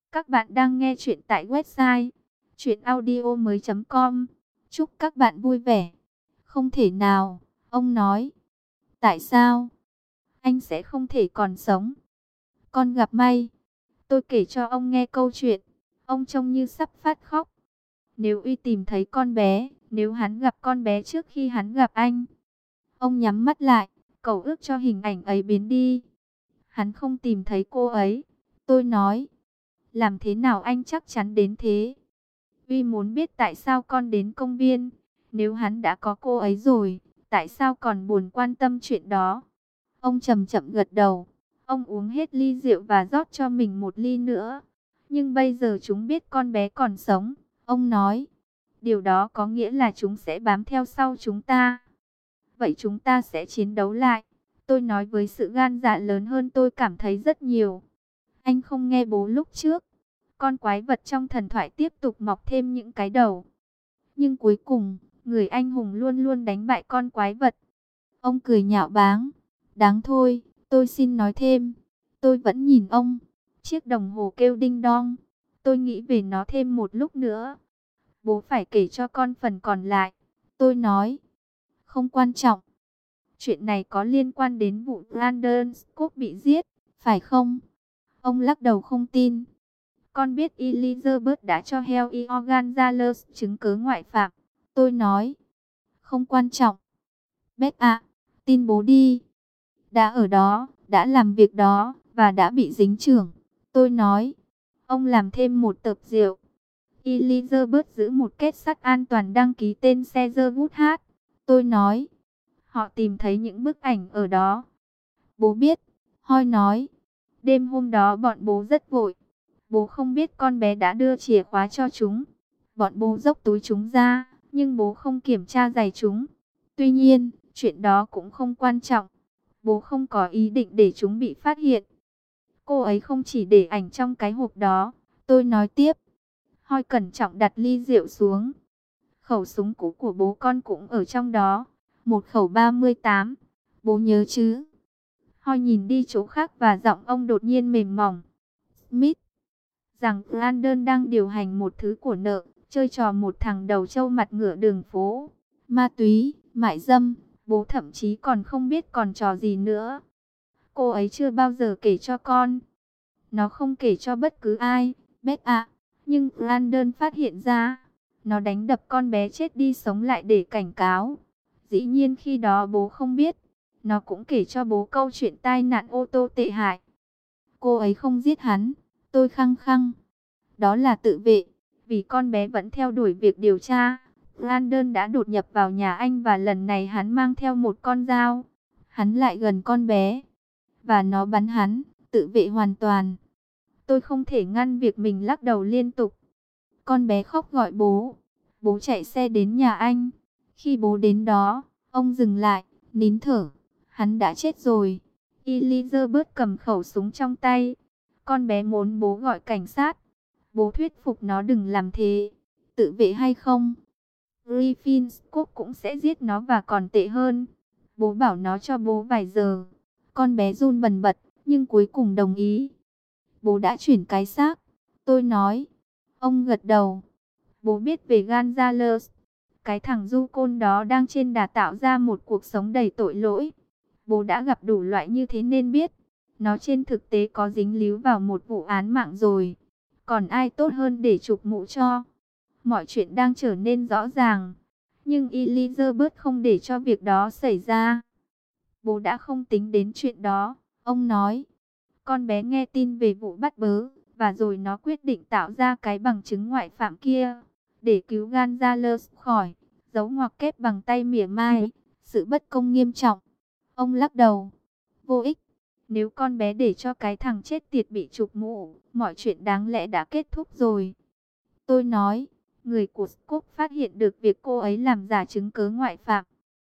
Các bạn đang nghe chuyện tại website chuyenaudio.com. Chúc các bạn vui vẻ. Không thể nào, ông nói. Tại sao? Anh sẽ không thể còn sống. Con gặp may. Tôi kể cho ông nghe câu chuyện. Ông trông như sắp phát khóc. Nếu Uy tìm thấy con bé, nếu hắn gặp con bé trước khi hắn gặp anh. Ông nhắm mắt lại, cầu ước cho hình ảnh ấy biến đi. Hắn không tìm thấy cô ấy. Tôi nói. Làm thế nào anh chắc chắn đến thế? Uy muốn biết tại sao con đến công viên. Nếu hắn đã có cô ấy rồi, tại sao còn buồn quan tâm chuyện đó? Ông chậm chậm gật đầu. Ông uống hết ly rượu và rót cho mình một ly nữa. Nhưng bây giờ chúng biết con bé còn sống. Ông nói, điều đó có nghĩa là chúng sẽ bám theo sau chúng ta. Vậy chúng ta sẽ chiến đấu lại. Tôi nói với sự gan dạ lớn hơn tôi cảm thấy rất nhiều. Anh không nghe bố lúc trước. Con quái vật trong thần thoại tiếp tục mọc thêm những cái đầu. Nhưng cuối cùng, người anh hùng luôn luôn đánh bại con quái vật. Ông cười nhạo báng. Đáng thôi, tôi xin nói thêm. Tôi vẫn nhìn ông. Chiếc đồng hồ kêu đinh đong. Tôi nghĩ về nó thêm một lúc nữa. Bố phải kể cho con phần còn lại. Tôi nói. Không quan trọng. Chuyện này có liên quan đến vụ Brandon Scott bị giết, phải không? Ông lắc đầu không tin. Con biết Elizabeth đã cho Harry Gonzalez chứng cứ ngoại phạm. Tôi nói. Không quan trọng. Beth ạ, tin bố đi. Đã ở đó, đã làm việc đó, và đã bị dính chưởng. Tôi nói. Ông làm thêm một tập rượu. Elizabeth giữ một kết sắt an toàn đăng ký tên Caesar Woodhat. Tôi nói. Họ tìm thấy những bức ảnh ở đó. Bố biết. Hoi nói. Đêm hôm đó bọn bố rất vội. Bố không biết con bé đã đưa chìa khóa cho chúng. Bọn bố dốc túi chúng ra, nhưng bố không kiểm tra giày chúng. Tuy nhiên, chuyện đó cũng không quan trọng. Bố không có ý định để chúng bị phát hiện. Cô ấy không chỉ để ảnh trong cái hộp đó. Tôi nói tiếp. Hoi cẩn trọng đặt ly rượu xuống. Khẩu súng cũ của bố con cũng ở trong đó. Một khẩu 38. Bố nhớ chứ? Hoi nhìn đi chỗ khác và giọng ông đột nhiên mềm mỏng. Smith. Rằng Brandon đang điều hành một thứ của nợ, chơi trò một thằng đầu trâu mặt ngựa đường phố, ma túy, mại dâm, bố thậm chí còn không biết còn trò gì nữa. Cô ấy chưa bao giờ kể cho con. Nó không kể cho bất cứ ai, Beth ạ. Nhưng Brandon phát hiện ra, nó đánh đập con bé chết đi sống lại để cảnh cáo. Dĩ nhiên khi đó bố không biết, nó cũng kể cho bố câu chuyện tai nạn ô tô tệ hại. Cô ấy không giết hắn. Tôi khăng khăng. Đó là tự vệ. Vì con bé vẫn theo đuổi việc điều tra. Brandon đã đột nhập vào nhà anh và lần này hắn mang theo một con dao. Hắn lại gần con bé. Và nó bắn hắn. Tự vệ hoàn toàn. Tôi không thể ngăn việc mình lắc đầu liên tục. Con bé khóc gọi bố. Bố chạy xe đến nhà anh. Khi bố đến đó, ông dừng lại, nín thở. Hắn đã chết rồi. Elizabeth cầm khẩu súng trong tay. Con bé muốn bố gọi cảnh sát. Bố thuyết phục nó đừng làm thế. Tự vệ hay không? Griffin Scott cũng sẽ giết nó và còn tệ hơn. Bố bảo nó cho bố vài giờ. Con bé run bần bật, nhưng cuối cùng đồng ý. Bố đã chuyển cái xác. Tôi nói. Ông gật đầu. Bố biết về Gonzalez. Cái thằng du côn đó đang trên đà tạo ra một cuộc sống đầy tội lỗi. Bố đã gặp đủ loại như thế nên biết. Nó trên thực tế có dính líu vào một vụ án mạng rồi. Còn ai tốt hơn để chụp mũ cho? Mọi chuyện đang trở nên rõ ràng. Nhưng Elizabeth không để cho việc đó xảy ra. Bố đã không tính đến chuyện đó. Ông nói. Con bé nghe tin về vụ bắt bớ. Và rồi nó quyết định tạo ra cái bằng chứng ngoại phạm kia. Để cứu Gonzalez khỏi. Dấu ngoặc kép bằng tay mỉa mai. Sự bất công nghiêm trọng. Ông lắc đầu. Vô ích. Nếu con bé để cho cái thằng chết tiệt bị chụp mũ, mọi chuyện đáng lẽ đã kết thúc rồi. Tôi nói, người của Scott phát hiện được việc cô ấy làm giả chứng cứ ngoại phạm.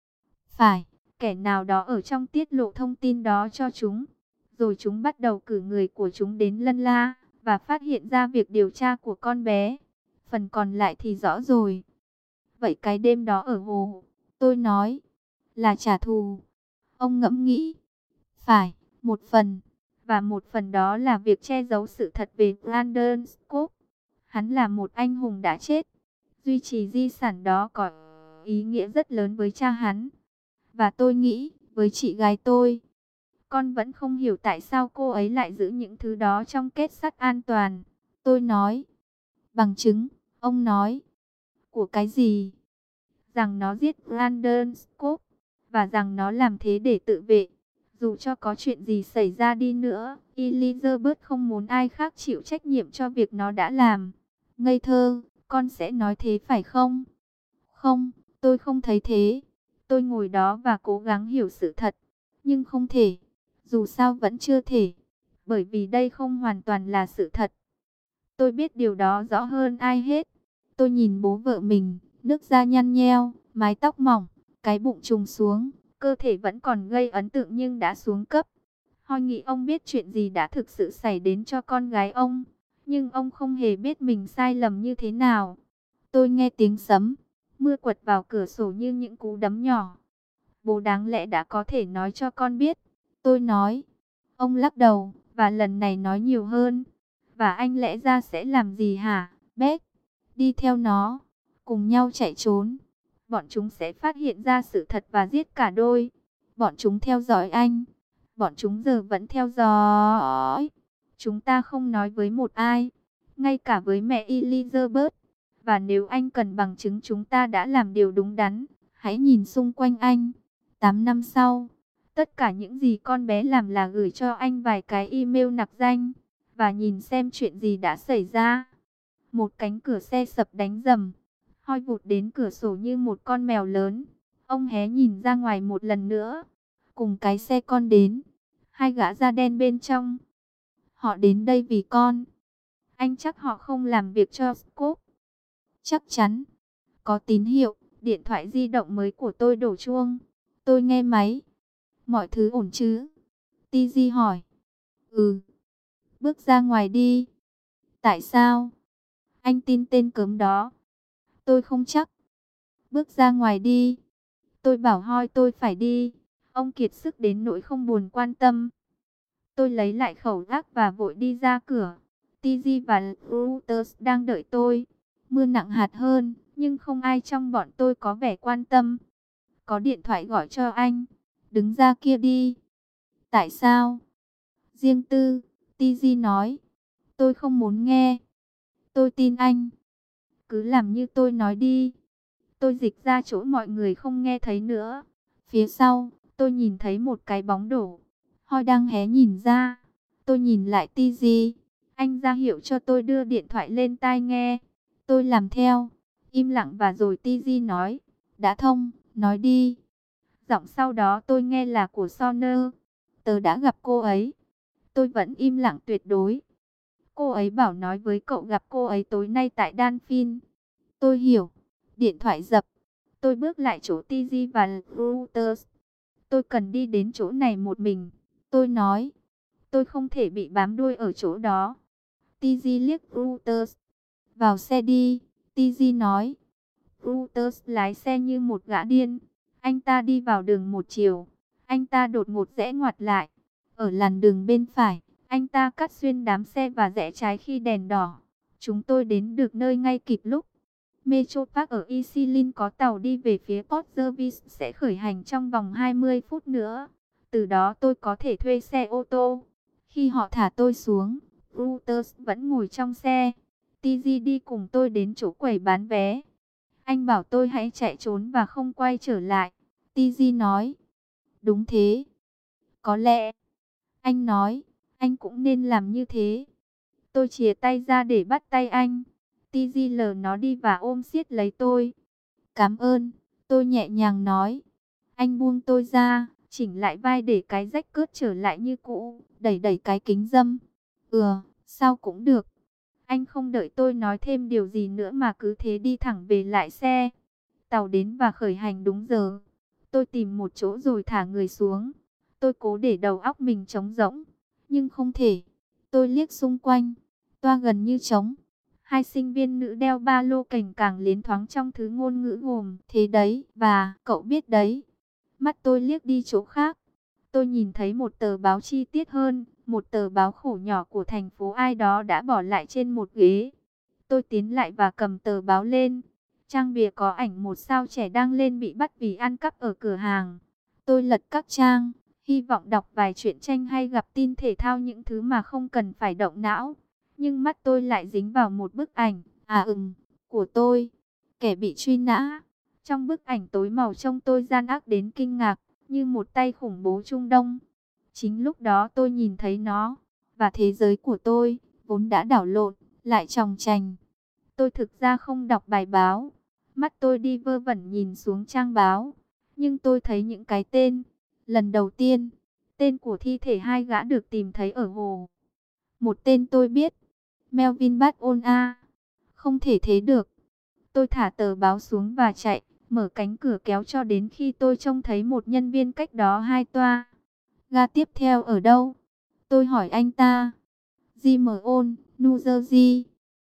Phải, kẻ nào đó ở trong tiết lộ thông tin đó cho chúng. Rồi chúng bắt đầu cử người của chúng đến lân la, và phát hiện ra việc điều tra của con bé. Phần còn lại thì rõ rồi. Vậy cái đêm đó ở hồ, tôi nói, là trả thù. Ông ngẫm nghĩ. Phải, một phần. Và một phần đó là việc che giấu sự thật về Brandon Scott. Hắn là một anh hùng đã chết. Duy trì di sản đó có ý nghĩa rất lớn với cha hắn. Và tôi nghĩ, với chị gái tôi, con vẫn không hiểu tại sao cô ấy lại giữ những thứ đó trong kết sắt an toàn. Tôi nói, bằng chứng, ông nói, của cái gì? Rằng nó giết Brandon Scott, và rằng nó làm thế để tự vệ. Dù cho có chuyện gì xảy ra đi nữa, Elizabeth không muốn ai khác chịu trách nhiệm cho việc nó đã làm. Ngây thơ, con sẽ nói thế phải không? Không, tôi không thấy thế. Tôi ngồi đó và cố gắng hiểu sự thật, nhưng không thể. Dù sao vẫn chưa thể, bởi vì đây không hoàn toàn là sự thật. Tôi biết điều đó rõ hơn ai hết. Tôi nhìn bố vợ mình, nước da nhăn nheo, mái tóc mỏng, cái bụng trùng xuống, cơ thể vẫn còn gây ấn tượng nhưng đã xuống cấp. Hoi nghĩ ông biết chuyện gì đã thực sự xảy đến cho con gái ông, nhưng ông không hề biết mình sai lầm như thế nào. Tôi nghe tiếng sấm, mưa quật vào cửa sổ như những cú đấm nhỏ. Bố đáng lẽ đã có thể nói cho con biết. Tôi nói. Ông lắc đầu, và lần này nói nhiều hơn. Và anh lẽ ra sẽ làm gì hả, Beth? Đi theo nó, cùng nhau chạy trốn. Bọn chúng sẽ phát hiện ra sự thật và giết cả đôi. Bọn chúng theo dõi anh. Bọn chúng giờ vẫn theo dõi. Chúng ta không nói với một ai, ngay cả với mẹ Elizabeth. Và nếu anh cần bằng chứng chúng ta đã làm điều đúng đắn, hãy nhìn xung quanh anh. 8 năm sau, tất cả những gì con bé làm là gửi cho anh vài cái email nặc danh, và nhìn xem chuyện gì đã xảy ra. Một cánh cửa xe sập đánh rầm, Hoi vụt đến cửa sổ như một con mèo lớn. Ông hé nhìn ra ngoài một lần nữa. Cùng cái xe con đến, hai gã da đen bên trong. Họ đến đây vì con. Anh chắc họ không làm việc cho Scott. Chắc chắn. Có tín hiệu, điện thoại di động mới của tôi đổ chuông. Tôi nghe máy. Mọi thứ ổn chứ? TG hỏi. Ừ. Bước ra ngoài đi. Tại sao? Anh tin tên cớm đó. Tôi không chắc. Bước ra ngoài đi. Tôi bảo Hoi tôi phải đi. Ông kiệt sức đến nỗi không buồn quan tâm. Tôi lấy lại khẩu gác và vội đi ra cửa. TG và Reuters đang đợi tôi. Mưa nặng hạt hơn, nhưng không ai trong bọn tôi có vẻ quan tâm. Có điện thoại gọi cho anh. Đứng ra kia đi. Tại sao? Riêng tư, TG nói. Tôi không muốn nghe. Tôi tin anh. Cứ làm như tôi nói đi. Tôi dịch ra chỗ mọi người không nghe thấy nữa. Phía sau, tôi nhìn thấy một cái bóng đổ. Hoi đang hé nhìn ra. Tôi nhìn lại TG. Anh ra hiệu cho tôi đưa điện thoại lên tai nghe. Tôi làm theo. Im lặng và rồi TG nói. Đã thông, nói đi. Giọng sau đó tôi nghe là của Sonner. Tớ đã gặp cô ấy. Tôi vẫn im lặng tuyệt đối. Cô ấy bảo nói với cậu gặp cô ấy tối nay tại Danfin. Tôi hiểu. Điện thoại dập. Tôi bước lại chỗ TG và Reuters. Tôi cần đi đến chỗ này một mình. Tôi nói. Tôi không thể bị bám đuôi ở chỗ đó. TG liếc Reuters. Vào xe đi. TG nói. Reuters lái xe như một gã điên. Anh ta đi vào đường một chiều. Anh ta đột ngột rẽ ngoặt lại. Ở làn đường bên phải, anh ta cắt xuyên đám xe và rẽ trái khi đèn đỏ. Chúng tôi đến được nơi ngay kịp lúc. Metro Park ở Isilin có tàu đi về phía Port Jervis sẽ khởi hành trong vòng 20 phút nữa. Từ đó tôi có thể thuê xe ô tô. Khi họ thả tôi xuống, Reuters vẫn ngồi trong xe. TG đi cùng tôi đến chỗ quầy bán vé. Anh bảo tôi hãy chạy trốn và không quay trở lại. TG nói. Đúng thế. Có lẽ. Anh nói, anh cũng nên làm như thế. Tôi chìa tay ra để bắt tay anh. TG lờ nó đi và ôm siết lấy tôi. Cảm ơn, tôi nhẹ nhàng nói. Anh buông tôi ra, chỉnh lại vai để cái rách cướp trở lại như cũ, đẩy đẩy cái kính râm. Sao cũng được. Anh không đợi tôi nói thêm điều gì nữa mà cứ thế đi thẳng về lại xe. Tàu đến và khởi hành đúng giờ. Tôi tìm một chỗ rồi thả người xuống. Tôi cố để đầu óc mình trống rỗng, nhưng không thể. Tôi liếc xung quanh, toa gần như trống. Hai sinh viên nữ đeo ba lô cành càng liến thoáng trong thứ ngôn ngữ gồm thế đấy và cậu biết đấy. Mắt tôi liếc đi chỗ khác. Tôi nhìn thấy một tờ báo chi tiết hơn, Một tờ báo khổ nhỏ của thành phố ai đó đã bỏ lại trên một ghế. Tôi tiến lại và cầm tờ báo lên. Trang bìa có ảnh một sao trẻ đang lên bị bắt vì ăn cắp ở cửa hàng. Tôi lật các trang, hy vọng đọc vài truyện tranh hay gặp tin thể thao, những thứ mà không cần phải động não. Nhưng mắt tôi lại dính vào một bức ảnh, của tôi, kẻ bị truy nã. Trong bức ảnh tối màu trông tôi gian ác đến kinh ngạc, như một tay khủng bố Trung Đông. Chính lúc đó tôi nhìn thấy nó, và thế giới của tôi, vốn đã đảo lộn, lại chòng chành. Tôi thực ra không đọc bài báo. Mắt tôi đi vơ vẩn nhìn xuống trang báo. Nhưng tôi thấy những cái tên. Lần đầu tiên, tên của thi thể hai gã được tìm thấy ở hồ. Một tên tôi biết, Melvin Bat-on-a. Không thể thế được. Tôi thả tờ báo xuống và chạy, mở cánh cửa kéo cho đến khi tôi trông thấy một nhân viên cách đó 2 toa. Ga tiếp theo ở đâu? Tôi hỏi anh ta. Jimon, New Jersey.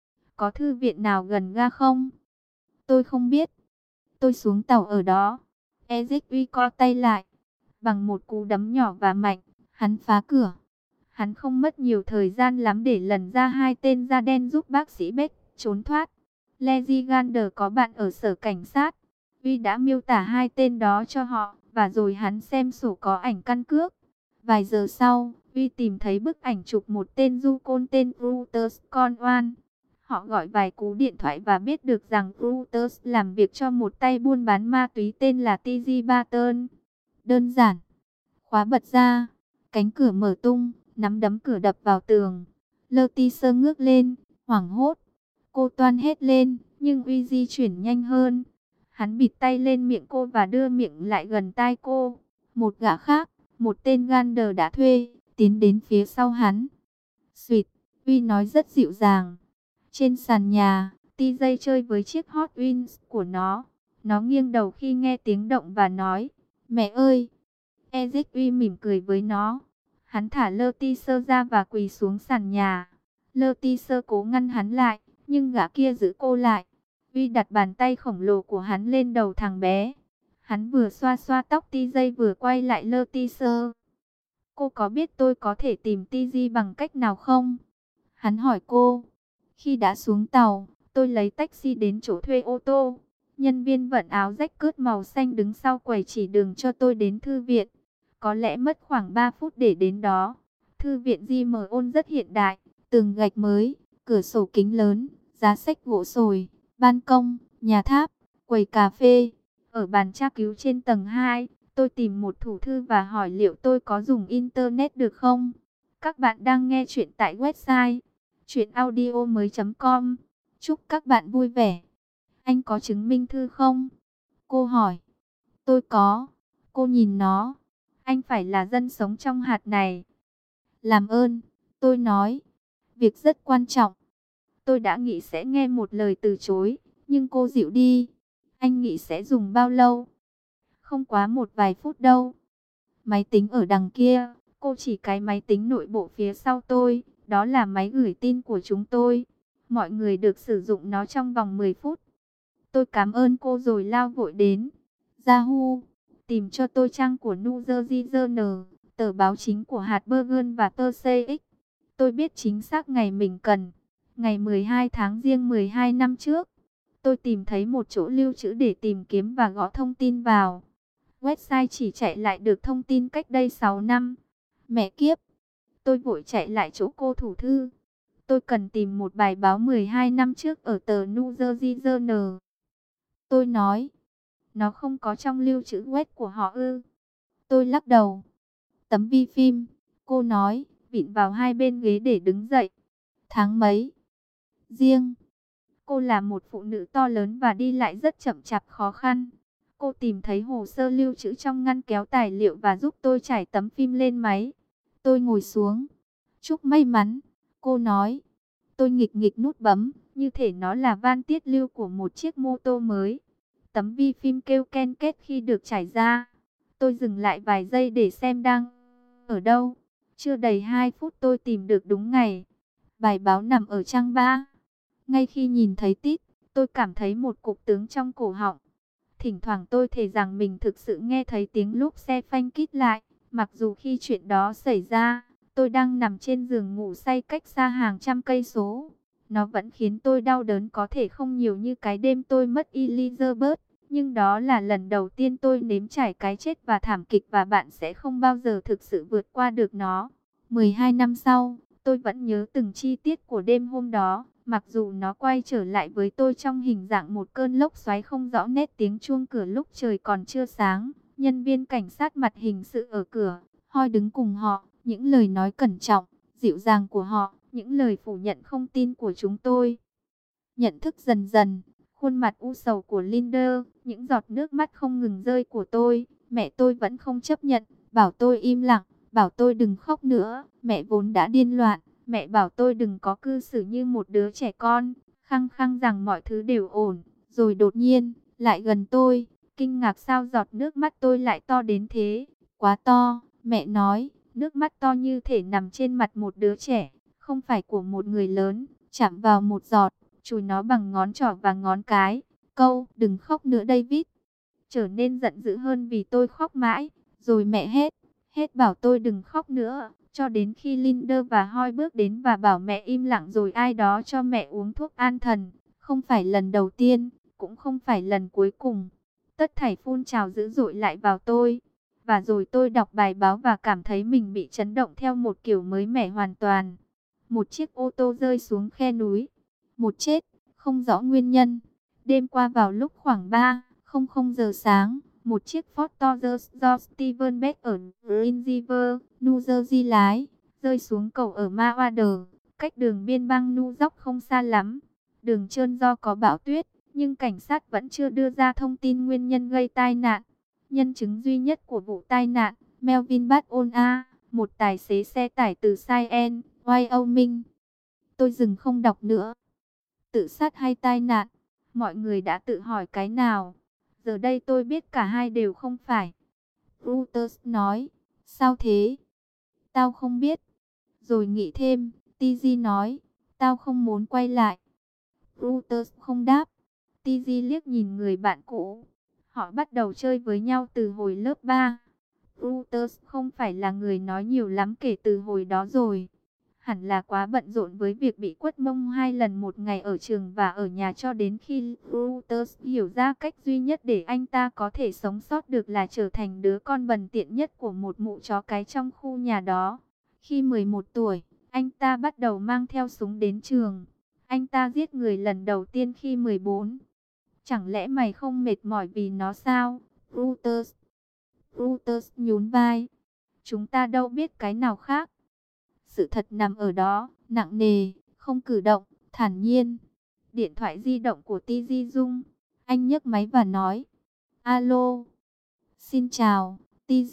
Có thư viện nào gần ga không? Tôi không biết. Tôi xuống tàu ở đó. Ezek co tay lại. Bằng một cú đấm nhỏ và mạnh, hắn phá cửa. Hắn không mất nhiều thời gian lắm để lần ra hai tên da đen giúp bác sĩ Beck trốn thoát. Lady Gander có bạn ở sở cảnh sát. Vi đã miêu tả hai tên đó cho họ, và rồi hắn xem sổ có ảnh căn cước. Vài giờ sau, Vi tìm thấy bức ảnh chụp một tên du côn tên Brutus Conwan. Họ gọi vài cú điện thoại và biết được rằng Brutus làm việc cho một tay buôn bán ma túy tên là T.J. Barton. Đơn giản. Khóa bật ra, cánh cửa mở tung, nắm đấm cửa đập vào tường. Letitia ngước lên, hoảng hốt. Cô toan hét lên, nhưng Uy di chuyển nhanh hơn. Hắn bịt tay lên miệng cô và đưa miệng lại gần tai cô. Một gã khác, một tên Gander đã thuê, tiến đến phía sau hắn. Xuyệt, Uy nói rất dịu dàng. Trên sàn nhà, TJ chơi với chiếc Hot Wheels của nó. Nó nghiêng đầu khi nghe tiếng động và nói, mẹ ơi. Ezek mỉm cười với nó. Hắn thả Letitia ra và quỳ xuống sàn nhà. Letitia cố ngăn hắn lại, nhưng gã kia giữ cô lại. Vi đặt bàn tay khổng lồ của hắn lên đầu thằng bé. Hắn vừa xoa xoa tóc TJ vừa quay lại Letitia. Cô có biết tôi có thể tìm TJ bằng cách nào không? Hắn hỏi cô. Khi đã xuống tàu, tôi lấy taxi đến chỗ thuê ô tô. Nhân viên vận áo rách cướt màu xanh đứng sau quầy chỉ đường cho tôi đến thư viện. Có lẽ mất khoảng 3 phút để đến đó. Thư viện Jimon rất hiện đại, tường gạch mới, cửa sổ kính lớn, giá sách gỗ sồi, ban công, nhà tháp, quầy cà phê. Ở bàn tra cứu trên tầng 2, tôi tìm một thủ thư và hỏi liệu tôi có dùng internet được không. Các bạn đang nghe chuyện tại website chuyenaudio.com. Chúc các bạn vui vẻ. Anh có chứng minh thư không? Cô hỏi. Tôi có. Cô nhìn nó. Anh phải là dân sống trong hạt này. Làm ơn, tôi nói. Việc rất quan trọng. Tôi đã nghĩ sẽ nghe một lời từ chối, nhưng cô dịu đi. Anh nghĩ sẽ dùng bao lâu? Không quá một vài phút đâu. Máy tính ở đằng kia. Cô chỉ cái máy tính nội bộ phía sau tôi. Đó là máy gửi tin của chúng tôi. Mọi người được sử dụng nó trong vòng 10 phút. Tôi cảm ơn cô rồi lao vội đến Yahoo. Tìm cho tôi trang của New Jersey Journal, tờ báo chính của hạt Bergen và tờ CX. Tôi biết chính xác ngày mình cần. Ngày 12 tháng Giêng 12 năm trước. Tôi tìm thấy một chỗ lưu trữ để tìm kiếm và gõ thông tin vào. Website chỉ chạy lại được thông tin cách đây 6 năm. Mẹ kiếp. Tôi vội chạy lại chỗ cô thủ thư. Tôi cần tìm một bài báo 12 năm trước ở tờ New Jersey Journal. Tôi nói. Nó không có trong lưu trữ web của họ ư? Tôi lắc đầu. Tấm vi phim. Cô nói, vịn vào hai bên ghế để đứng dậy. Tháng mấy? Riêng. Cô là một phụ nữ to lớn và đi lại rất chậm chạp khó khăn. Cô tìm thấy hồ sơ lưu trữ trong ngăn kéo tài liệu và giúp tôi trải tấm phim lên máy. Tôi ngồi xuống. Chúc may mắn, cô nói. Tôi nghịch nghịch nút bấm, như thể nó là van tiết lưu của một chiếc mô tô mới. Tấm vi phim kêu ken két khi được trải ra. Tôi dừng lại vài giây để xem đang ở đâu. Chưa đầy 2 phút tôi tìm được đúng ngày. Bài báo nằm ở trang 3. Ngay khi nhìn thấy tít, tôi cảm thấy một cục tướng trong cổ họng. Thỉnh thoảng tôi thề rằng mình thực sự nghe thấy tiếng lốp xe phanh kít lại. Mặc dù khi chuyện đó xảy ra, Tôi đang nằm trên giường ngủ say cách xa hàng trăm cây số. Nó vẫn khiến tôi đau đớn, có thể không nhiều như cái đêm tôi mất Elizabeth, nhưng đó là lần đầu tiên tôi nếm trải cái chết và thảm kịch, và bạn sẽ không bao giờ thực sự vượt qua được nó. 12 năm sau, tôi vẫn nhớ từng chi tiết của đêm hôm đó, mặc dù nó quay trở lại với tôi trong hình dạng một cơn lốc xoáy không rõ nét tiếng chuông cửa lúc trời còn chưa sáng. Nhân viên cảnh sát mặt hình sự ở cửa, Hoi đứng cùng họ, những lời nói cẩn trọng, dịu dàng của họ, những lời phủ nhận không tin của chúng tôi. Nhận thức dần dần, khuôn mặt u sầu của Linder, những giọt nước mắt không ngừng rơi của tôi. Mẹ tôi vẫn không chấp nhận, bảo tôi im lặng, bảo tôi đừng khóc nữa. Mẹ vốn đã điên loạn, mẹ bảo tôi đừng có cư xử như một đứa trẻ con, khăng khăng rằng mọi thứ đều ổn. Rồi đột nhiên, lại gần tôi, kinh ngạc sao giọt nước mắt tôi lại to đến thế. Quá to, mẹ nói, nước mắt to như thể nằm trên mặt một đứa trẻ, không phải của một người lớn. Chạm vào một giọt, chùi nó bằng ngón trỏ và ngón cái. Câu, đừng khóc nữa David. Trở nên giận dữ hơn vì tôi khóc mãi. Rồi mẹ hết bảo tôi đừng khóc nữa. Cho đến khi Linder và Hoi bước đến và bảo mẹ im lặng, rồi ai đó cho mẹ uống thuốc an thần. Không phải lần đầu tiên, cũng không phải lần cuối cùng. Tất thảy phun trào dữ dội lại vào tôi. Và rồi tôi đọc bài báo và cảm thấy mình bị chấn động theo một kiểu mới mẻ hoàn toàn. Một chiếc ô tô rơi xuống khe núi. Một chết, không rõ nguyên nhân. Đêm qua vào lúc khoảng 3:00 giờ sáng, một chiếc Ford Taurus do Steven Beck ở Green River, New Jersey lái, rơi xuống cầu ở Mawada, cách đường biên bang New York không xa lắm. Đường trơn do có bão tuyết, nhưng cảnh sát vẫn chưa đưa ra thông tin nguyên nhân gây tai nạn. Nhân chứng duy nhất của vụ tai nạn, Melvin Batona, một tài xế xe tải từ Cheyenne, Wyoming. Tôi dừng không đọc nữa. Tự sát hay tai nạn? Mọi người đã tự hỏi cái nào? Giờ đây tôi biết cả hai đều không phải. Reuters nói. Sao thế? Tao không biết. Rồi nghĩ thêm. TG nói. Tao không muốn quay lại. Reuters không đáp. TG liếc nhìn người bạn cũ. Họ bắt đầu chơi với nhau từ hồi lớp 3. Reuters không phải là người nói nhiều lắm kể từ hồi đó rồi. Hẳn là quá bận rộn với việc bị quất mông 2 lần một ngày ở trường và ở nhà, cho đến khi Reuters hiểu ra cách duy nhất để anh ta có thể sống sót được là trở thành đứa con bần tiện nhất của một mụ chó cái trong khu nhà đó. Khi 11 tuổi, anh ta bắt đầu mang theo súng đến trường. Anh ta giết người lần đầu tiên khi 14. Chẳng lẽ mày không mệt mỏi vì nó sao, Reuters? Reuters nhún vai. Chúng ta đâu biết cái nào khác. Sự thật nằm ở đó, nặng nề, không cử động, thản nhiên. Điện thoại di động của TG rung. Anh nhấc máy và nói. Alo. Xin chào, TG.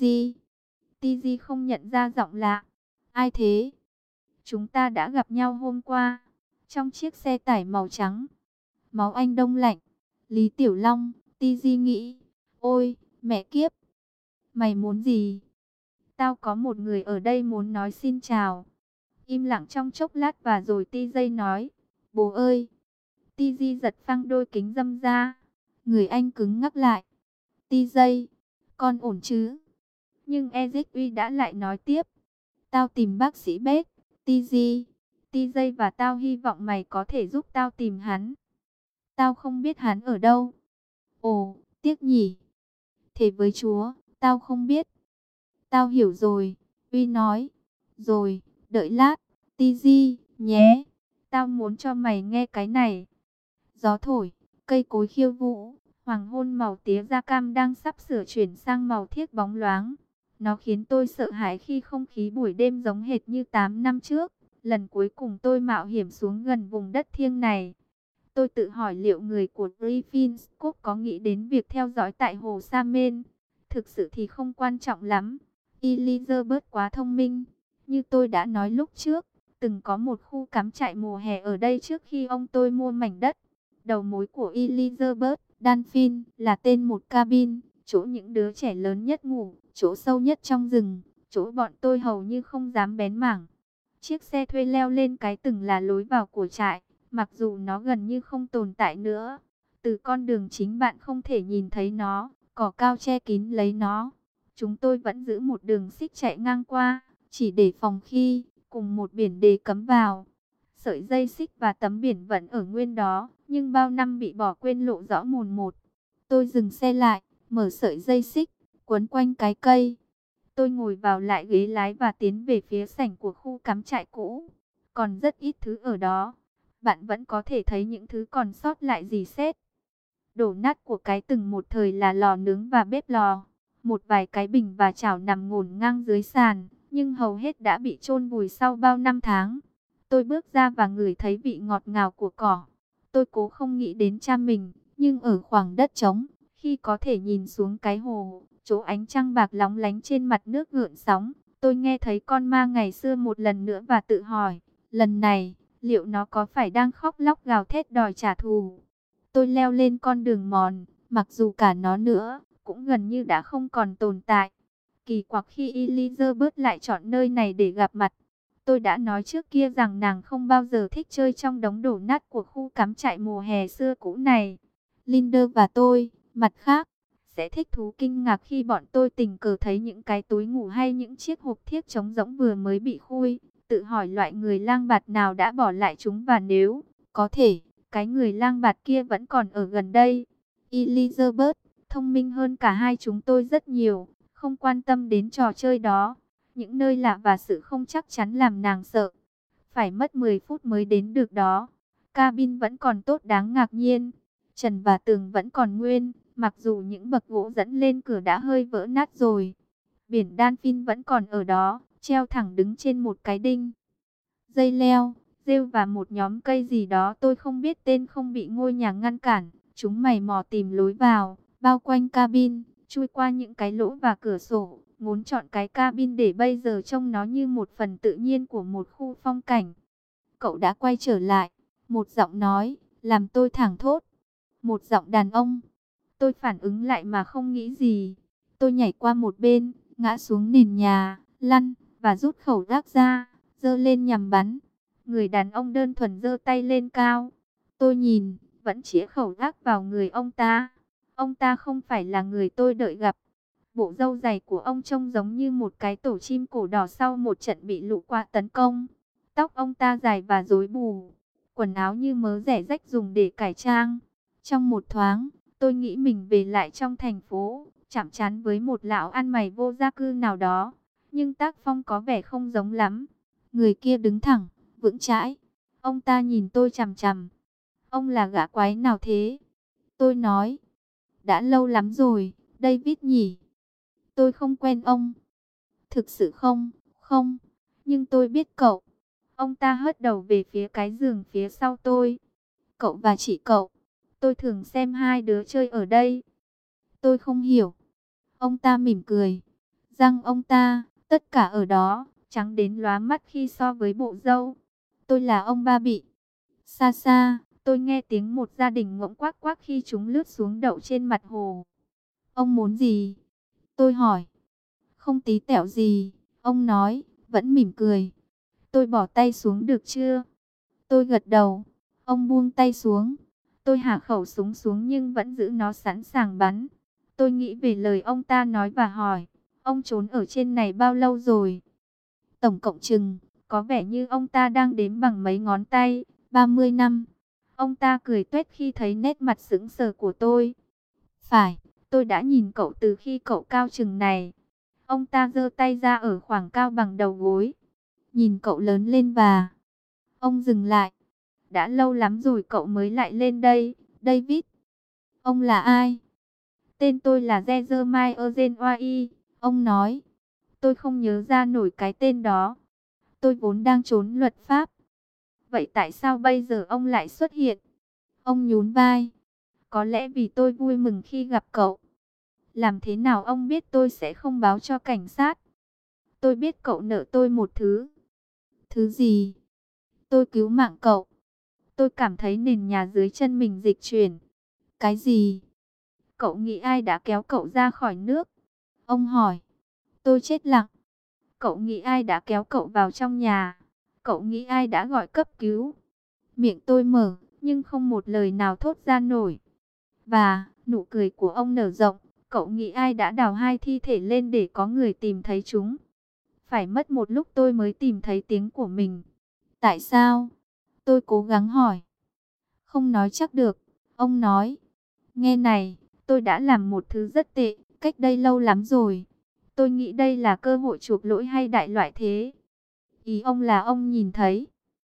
TG không nhận ra giọng lạ. Ai thế? Chúng ta đã gặp nhau hôm qua, trong chiếc xe tải màu trắng. Máu anh đông lạnh. Lý Tiểu Long, TG nghĩ. Ôi, mẹ kiếp. Mày muốn gì? Tao có một người ở đây muốn nói xin chào. Im lặng trong chốc lát và rồi TJ nói. Bố ơi. TJ giật phăng đôi kính râm ra. Người anh cứng ngắc lại. TJ, con ổn chứ? Nhưng Ezic đã lại nói tiếp. Tao tìm bác sĩ Beck, TJ. TJ và tao hy vọng mày có thể giúp tao tìm hắn. Tao không biết hắn ở đâu. Ồ, tiếc nhỉ. Thế với Chúa, tao không biết. Tao hiểu rồi, Uy nói. Rồi, đợi lát, TG, nhé. Tao muốn cho mày nghe cái này. Gió thổi, cây cối khiêu vũ, hoàng hôn màu tía da cam đang sắp sửa chuyển sang màu thiếc bóng loáng. Nó khiến tôi sợ hãi khi không khí buổi đêm giống hệt như 8 năm trước. Lần cuối cùng tôi mạo hiểm xuống gần vùng đất thiêng này. Tôi tự hỏi liệu người của Griffins Cove có nghĩ đến việc theo dõi tại hồ Sa Men. Thực sự thì không quan trọng lắm. Elizabeth quá thông minh. Như tôi đã nói lúc trước, từng có một khu cắm trại mùa hè ở đây trước khi ông tôi mua mảnh đất. Đầu mối của Elizabeth, Danfin, là tên một cabin, chỗ những đứa trẻ lớn nhất ngủ, chỗ sâu nhất trong rừng, chỗ bọn tôi hầu như không dám bén mảng. Chiếc xe thuê leo lên cái từng là lối vào của trại, mặc dù nó gần như không tồn tại nữa. Từ con đường chính bạn không thể nhìn thấy nó, cỏ cao che kín lấy nó. Chúng tôi vẫn giữ một đường xích chạy ngang qua, chỉ để phòng khi cùng một biển đề cấm vào. Sợi dây xích và tấm biển vẫn ở nguyên đó, nhưng bao năm bị bỏ quên lộ rõ mồn một. Tôi dừng xe lại, mở sợi dây xích, quấn quanh cái cây. Tôi ngồi vào lại ghế lái và tiến về phía sảnh của khu cắm trại cũ. Còn rất ít thứ ở đó. Bạn vẫn có thể thấy những thứ còn sót lại rỉ sét. Đổ nát của cái từng một thời là lò nướng và bếp lò. Một vài cái bình và chảo nằm ngổn ngang dưới sàn, nhưng hầu hết đã bị chôn vùi sau bao năm tháng. Tôi bước ra và ngửi thấy vị ngọt ngào của cỏ. Tôi cố không nghĩ đến cha mình, nhưng ở khoảng đất trống, khi có thể nhìn xuống cái hồ, chỗ ánh trăng bạc lóng lánh trên mặt nước gợn sóng, tôi nghe thấy con ma ngày xưa một lần nữa và tự hỏi, lần này, liệu nó có phải đang khóc lóc gào thét đòi trả thù? Tôi leo lên con đường mòn, mặc dù cả nó nữa, cũng gần như đã không còn tồn tại. Kỳ quặc khi Elizabeth lại chọn nơi này để gặp mặt. Tôi đã nói trước kia rằng nàng không bao giờ thích chơi trong đống đổ nát của khu cắm trại mùa hè xưa cũ này. Linda và tôi, mặt khác, sẽ thích thú kinh ngạc khi bọn tôi tình cờ thấy những cái túi ngủ hay những chiếc hộp thiếc trống rỗng vừa mới bị khui. Tự hỏi loại người lang bạt nào đã bỏ lại chúng và nếu có thể, cái người lang bạt kia vẫn còn ở gần đây. Elizabeth, thông minh hơn cả hai chúng tôi rất nhiều, không quan tâm đến trò chơi đó. Những nơi lạ và sự không chắc chắn làm nàng sợ. Phải mất 10 phút mới đến được đó. Cabin vẫn còn tốt đáng ngạc nhiên. Trần và tường vẫn còn nguyên, mặc dù những bậc gỗ dẫn lên cửa đã hơi vỡ nát rồi. Biển Dolphin vẫn còn ở đó, treo thẳng đứng trên một cái đinh. Dây leo, rêu và một nhóm cây gì đó tôi không biết tên không bị ngôi nhà ngăn cản. Chúng mày mò tìm lối vào, bao quanh cabin, chui qua những cái lỗ và cửa sổ. Muốn chọn cái cabin để bây giờ trông nó như một phần tự nhiên của một khu phong cảnh. Cậu đã quay trở lại, một giọng nói, làm tôi thảng thốt. Một giọng đàn ông. Tôi phản ứng lại mà không nghĩ gì. Tôi nhảy qua một bên, ngã xuống nền nhà, lăn, và rút khẩu gác ra, giơ lên nhằm bắn. Người đàn ông đơn thuần giơ tay lên cao. Tôi nhìn, vẫn chĩa khẩu gác vào người ông ta. Ông ta không phải là người tôi đợi gặp. Bộ râu dày của ông trông giống như một cái tổ chim cổ đỏ sau một trận bị lũ quạ tấn công. Tóc ông ta dài và rối bù. Quần áo như mớ rẻ rách dùng để cải trang. Trong một thoáng, tôi nghĩ mình về lại trong thành phố, chạm trán với một lão ăn mày vô gia cư nào đó. Nhưng tác phong có vẻ không giống lắm. Người kia đứng thẳng, vững chãi. Ông ta nhìn tôi chằm chằm. Ông là gã quái nào thế? Tôi nói. Đã lâu lắm rồi, David nhỉ? Tôi không quen ông. Thực sự không, không. Nhưng tôi biết cậu. Ông ta hất đầu về phía cái giường phía sau tôi. Cậu và chị cậu. Tôi thường xem hai đứa chơi ở đây. Tôi không hiểu. Ông ta mỉm cười. Răng ông ta, tất cả ở đó, trắng đến lóa mắt khi so với bộ râu. Tôi là ông Ba Bị. Xa xa, tôi nghe tiếng một gia đình ngỗng quác quác khi chúng lướt xuống đậu trên mặt hồ. Ông muốn gì? Tôi hỏi. Không tí tẹo gì, ông nói, vẫn mỉm cười. Tôi bỏ tay xuống được chưa? Tôi gật đầu. Ông buông tay xuống. Tôi hạ khẩu súng xuống nhưng vẫn giữ nó sẵn sàng bắn. Tôi nghĩ về lời ông ta nói và hỏi. Ông trốn ở trên này bao lâu rồi? Tổng cộng chừng, có vẻ như ông ta đang đếm bằng mấy ngón tay. 30 năm. Ông ta cười tuét khi thấy nét mặt sững sờ của tôi. Phải, tôi đã nhìn cậu từ khi cậu cao chừng này. Ông ta giơ tay ra ở khoảng cao bằng đầu gối. Nhìn cậu lớn lên và... Ông dừng lại. Đã lâu lắm rồi cậu mới lại lên đây, David. Ông là ai? Tên tôi là Jeremiah Ozenwai, ông nói. Tôi không nhớ ra nổi cái tên đó. Tôi vốn đang trốn luật pháp. Vậy tại sao bây giờ ông lại xuất hiện? Ông nhún vai. Có lẽ vì tôi vui mừng khi gặp cậu. Làm thế nào ông biết tôi sẽ không báo cho cảnh sát? Tôi biết cậu nợ tôi một thứ. Thứ gì? Tôi cứu mạng cậu. Tôi cảm thấy nền nhà dưới chân mình dịch chuyển. Cái gì? Cậu nghĩ ai đã kéo cậu ra khỏi nước? Ông hỏi. Tôi chết lặng. Cậu nghĩ ai đã kéo cậu vào trong nhà? Cậu nghĩ ai đã gọi cấp cứu? Miệng tôi mở, nhưng không một lời nào thốt ra nổi. Và, nụ cười của ông nở rộng. Cậu nghĩ ai đã đào hai thi thể lên để có người tìm thấy chúng? Phải mất một lúc tôi mới tìm thấy tiếng của mình. Tại sao? Tôi cố gắng hỏi. Không nói chắc được, ông nói. Nghe này, tôi đã làm một thứ rất tệ, cách đây lâu lắm rồi. Tôi nghĩ đây là cơ hội chuộc lỗi hay đại loại thế. Ý ông là ông nhìn thấy,